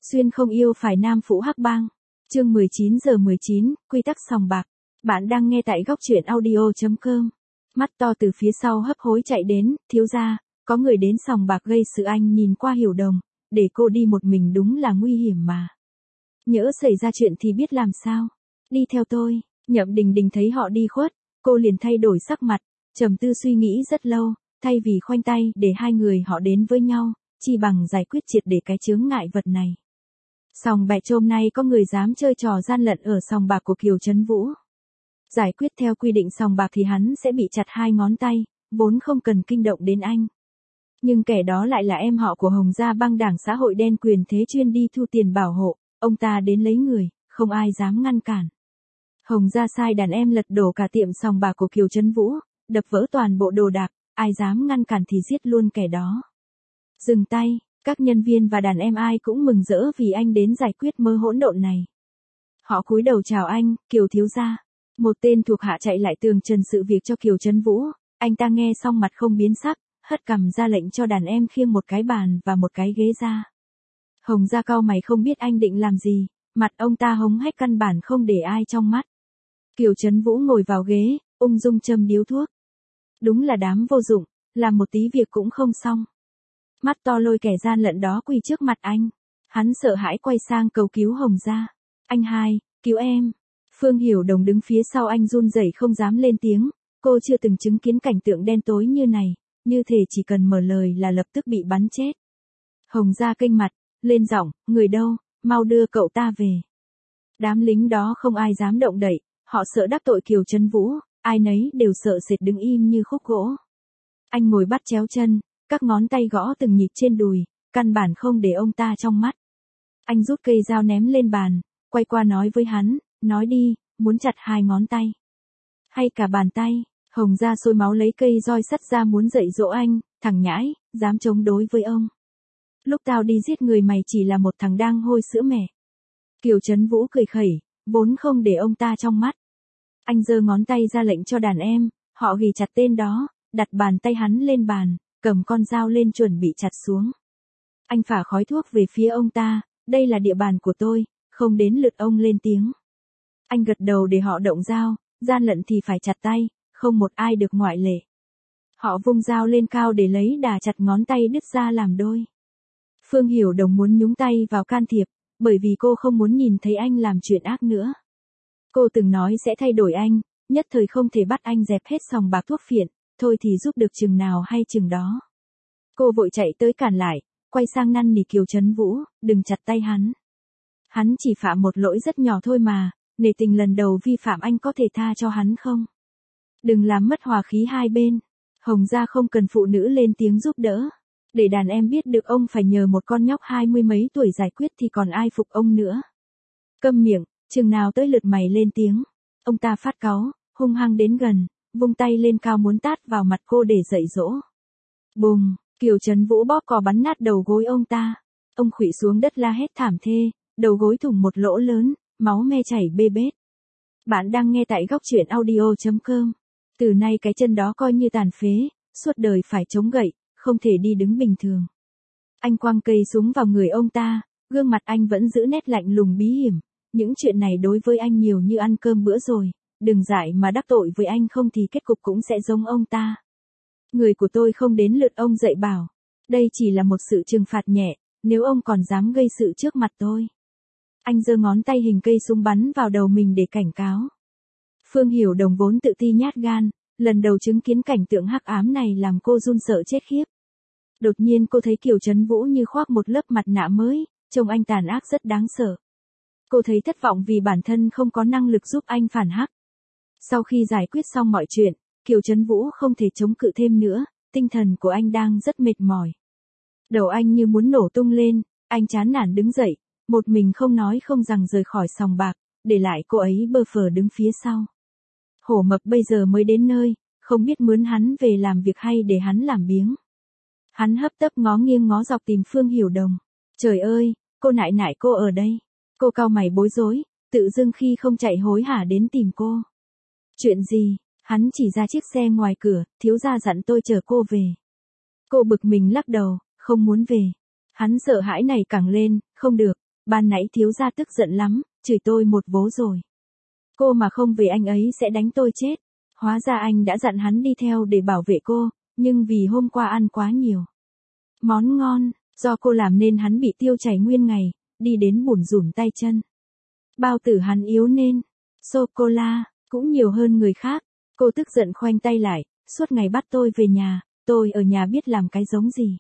Xuyên không yêu phải nam phụ hắc bang. Chương 19:19, quy tắc sòng bạc. Bạn đang nghe tại góc truyện audio.com. Mắt to từ phía sau hấp hối chạy đến, thiếu gia, có người đến sòng bạc gây sự. Anh nhìn qua Hiểu Đồng, để cô đi một mình đúng là nguy hiểm mà. Nhỡ xảy ra chuyện thì biết làm sao. Đi theo tôi. Nhậm Đình Đình thấy họ đi khuất, cô liền thay đổi sắc mặt, trầm tư suy nghĩ rất lâu, thay vì khoanh tay để hai người họ đến với nhau, chi bằng giải quyết triệt để cái chướng ngại vật này. Sòng bạc hôm nay có người dám chơi trò gian lận ở sòng bạc của Kiều Trấn Vũ. Giải quyết theo quy định sòng bạc thì hắn sẽ bị chặt 2 ngón tay, vốn không cần kinh động đến anh. Nhưng kẻ đó lại là em họ của Hồng Gia băng đảng xã hội đen quyền thế chuyên đi thu tiền bảo hộ, ông ta đến lấy người, không ai dám ngăn cản. Hồng Gia sai đàn em lật đổ cả tiệm sòng bạc của Kiều Trấn Vũ, đập vỡ toàn bộ đồ đạc, ai dám ngăn cản thì giết luôn kẻ đó. Dừng tay, các nhân viên và đàn em ai cũng mừng rỡ vì anh đến giải quyết mớ hỗn độn này. Họ cúi đầu chào anh, Kiều thiếu gia. Một tên thuộc hạ chạy lại tường trần sự việc cho Kiều Trấn Vũ, anh ta nghe xong mặt không biến sắc, hất cằm ra lệnh cho đàn em khiêng một cái bàn và một cái ghế ra. Hồng Gia cau mày không biết anh định làm gì, mặt ông ta hống hách căn bản không để ai trong mắt. Kiều Trấn Vũ ngồi vào ghế, ung dung châm điếu thuốc. Đúng là đám vô dụng, làm một tí việc cũng không xong. Mắt to lôi kẻ gian lận đó quỳ trước mặt anh. Hắn sợ hãi quay sang cầu cứu Hồng Gia. Anh hai, cứu em. Phương Hiểu Đồng đứng phía sau anh run rẩy không dám lên tiếng. Cô chưa từng chứng kiến cảnh tượng đen tối như này, như thể chỉ cần mở lời là lập tức bị bắn chết. Hồng Gia kênh mặt, lên giọng, người đâu, mau đưa cậu ta về. Đám lính đó không ai dám động đậy, họ sợ đắc tội Kiều Trấn Vũ, ai nấy đều sợ sệt đứng im như khúc gỗ. Anh ngồi bắt chéo chân, các ngón tay gõ từng nhịp trên đùi, căn bản không để ông ta trong mắt. Anh rút cây dao ném lên bàn, quay qua nói với hắn, nói đi, muốn chặt 2 ngón tay. Hay cả bàn tay. Hồng Gia sôi máu lấy cây roi sắt ra muốn dạy dỗ anh, thằng nhãi, dám chống đối với ông. Lúc tao đi giết người mày chỉ là một thằng đang hôi sữa mẹ. Kiều Trấn Vũ cười khẩy, vốn không để ông ta trong mắt. Anh giơ ngón tay ra lệnh cho đàn em, họ ghi chặt tên đó, đặt bàn tay hắn lên bàn, cầm con dao lên chuẩn bị chặt xuống. Anh phả khói thuốc về phía ông ta, đây là địa bàn của tôi, không đến lượt ông lên tiếng. Anh gật đầu để họ động dao, gian lận thì phải chặt tay, không một ai được ngoại lệ. Họ vung dao lên cao để lấy đà chặt ngón tay đứt ra làm đôi. Phương Hiểu Đồng muốn nhúng tay vào can thiệp, bởi vì cô không muốn nhìn thấy anh làm chuyện ác nữa. Cô từng nói sẽ thay đổi anh, nhất thời không thể bắt anh dẹp hết sòng bạc thuốc phiện, thôi thì giúp được chừng nào hay chừng đó. Cô vội chạy tới cản lại, quay sang năn nỉ Kiều Trấn Vũ, đừng chặt tay hắn. Hắn chỉ phạm một lỗi rất nhỏ thôi mà, nể tình lần đầu vi phạm anh có thể tha cho hắn không? Đừng làm mất hòa khí hai bên. Hồng Gia không cần phụ nữ lên tiếng giúp đỡ. Để đàn em biết được ông phải nhờ một con nhóc 20 mấy tuổi giải quyết thì còn ai phục ông nữa. Câm miệng, chừng nào tới lượt mày lên tiếng. Ông ta phát cáu, hung hăng đến gần, vung tay lên cao muốn tát vào mặt cô để dạy dỗ. Bùm, Kiều Trấn Vũ bóp cò bắn nát đầu gối ông ta. Ông khuỵu xuống đất la hét thảm thê, đầu gối thủng một lỗ lớn, máu me chảy bê bết. Bạn đang nghe tại góc truyện audio.com. Từ nay cái chân đó coi như tàn phế, suốt đời phải chống gậy, không thể đi đứng bình thường. Anh quăng cây súng vào người ông ta, gương mặt anh vẫn giữ nét lạnh lùng bí hiểm. Những chuyện này đối với anh nhiều như ăn cơm bữa rồi, đừng dại mà đắc tội với anh không thì kết cục cũng sẽ giống ông ta. Người của tôi không đến lượt ông dạy bảo. Đây chỉ là một sự trừng phạt nhẹ, nếu ông còn dám gây sự trước mặt tôi. Anh giơ ngón tay hình cây súng bắn vào đầu mình để cảnh cáo. Phương Hiểu Đồng vốn tự ti nhát gan, lần đầu chứng kiến cảnh tượng hắc ám này làm cô run sợ chết khiếp. Đột nhiên cô thấy Kiều Trấn Vũ như khoác một lớp mặt nạ mới, trông anh tàn ác rất đáng sợ. Cô thấy thất vọng vì bản thân không có năng lực giúp anh phản hắc. Sau khi giải quyết xong mọi chuyện, Kiều Trấn Vũ không thể chống cự thêm nữa, tinh thần của anh đang rất mệt mỏi. Đầu anh như muốn nổ tung lên, anh chán nản đứng dậy, một mình không nói không rằng rời khỏi sòng bạc, để lại cô ấy bơ phờ đứng phía sau. Hổ Mập bây giờ mới đến nơi, không biết mướn hắn về làm việc hay để hắn làm biếng. Hắn hấp tấp ngó nghiêng ngó dọc tìm Phương Hiểu Đồng. Trời ơi, cô nại nại cô ở đây. Cô cau mày bối rối, tự dưng khi không chạy hối hả đến tìm cô. Chuyện gì? Hắn chỉ ra chiếc xe ngoài cửa, thiếu gia dặn tôi chở cô về. Cô bực mình lắc đầu, không muốn về. Hắn sợ hãi này càng lên, không được, ban nãy thiếu gia tức giận lắm, chửi tôi một vố rồi. Cô mà không về anh ấy sẽ đánh tôi chết. Hóa ra anh đã dặn hắn đi theo để bảo vệ cô, nhưng vì hôm qua ăn quá nhiều món ngon, do cô làm nên hắn bị tiêu chảy nguyên ngày, đi đến bủn rủn tay chân. Bao tử hắn yếu nên, sô-cô-la, cũng nhiều hơn người khác. Cô tức giận khoanh tay lại, suốt ngày bắt tôi về nhà, tôi ở nhà biết làm cái giống gì.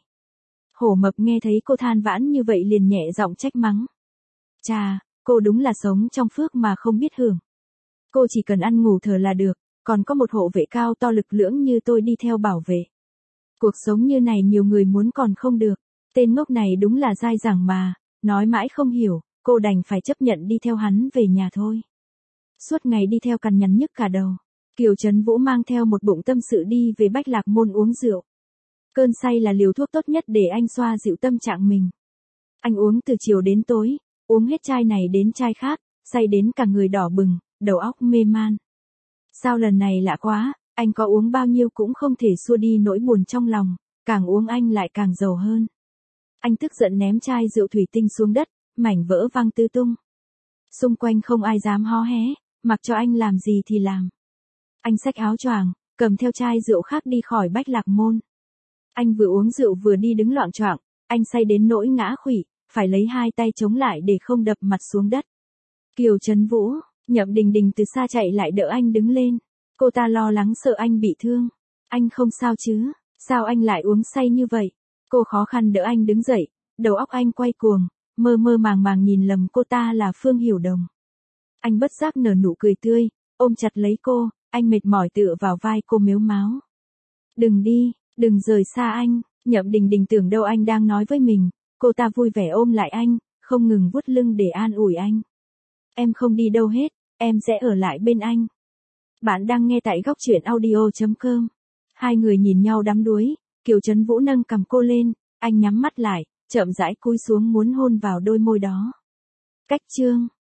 Hổ Mập nghe thấy cô than vãn như vậy liền nhẹ giọng trách mắng. Chà, cô đúng là sống trong phước mà không biết hưởng. Cô chỉ cần ăn ngủ thở là được, còn có một hộ vệ cao to lực lưỡng như tôi đi theo bảo vệ. Cuộc sống như này nhiều người muốn còn không được. Tên ngốc này đúng là dai dẳng mà, nói mãi không hiểu, cô đành phải chấp nhận đi theo hắn về nhà thôi. Suốt ngày đi theo cằn nhằn nhức cả đầu. Kiều Trấn Vũ mang theo một bụng tâm sự đi về Bách Lạc Môn uống rượu. Cơn say là liều thuốc tốt nhất để anh xoa dịu tâm trạng mình. Anh uống từ chiều đến tối, uống hết chai này đến chai khác, say đến cả người đỏ bừng, đầu óc mê man. Sao lần này lạ quá, anh có uống bao nhiêu cũng không thể xua đi nỗi buồn trong lòng, càng uống anh lại càng giàu hơn. Anh tức giận ném chai rượu thủy tinh xuống đất, mảnh vỡ văng tứ tung. Xung quanh không ai dám hó hé, mặc cho anh làm gì thì làm. Anh xách áo choàng, cầm theo chai rượu khác đi khỏi Bách Lạc Môn. Anh vừa uống rượu vừa đi đứng loạng choạng, anh say đến nỗi ngã khuỵu, phải lấy hai tay chống lại để không đập mặt xuống đất. Kiều Trấn Vũ, Nhậm Đình Đình từ xa chạy lại đỡ anh đứng lên. Cô ta lo lắng sợ anh bị thương. Anh không sao chứ, sao anh lại uống say như vậy? Cô khó khăn đỡ anh đứng dậy, đầu óc anh quay cuồng, mơ mơ màng màng nhìn lầm cô ta là Phương Hiểu Đồng. Anh bất giác nở nụ cười tươi, ôm chặt lấy cô, anh mệt mỏi tựa vào vai cô mếu máo. Đừng đi, đừng rời xa anh. Nhậm Đình Đình tưởng đâu anh đang nói với mình, cô ta vui vẻ ôm lại anh, không ngừng vuốt lưng để an ủi anh. Em không đi đâu hết, em sẽ ở lại bên anh. Bạn đang nghe tại góc truyện audio.com. Hai người nhìn nhau đắm đuối, Kiều Trấn Vũ nâng cằm cô lên, anh nhắm mắt lại, chậm rãi cúi xuống muốn hôn vào đôi môi đó. Cách chương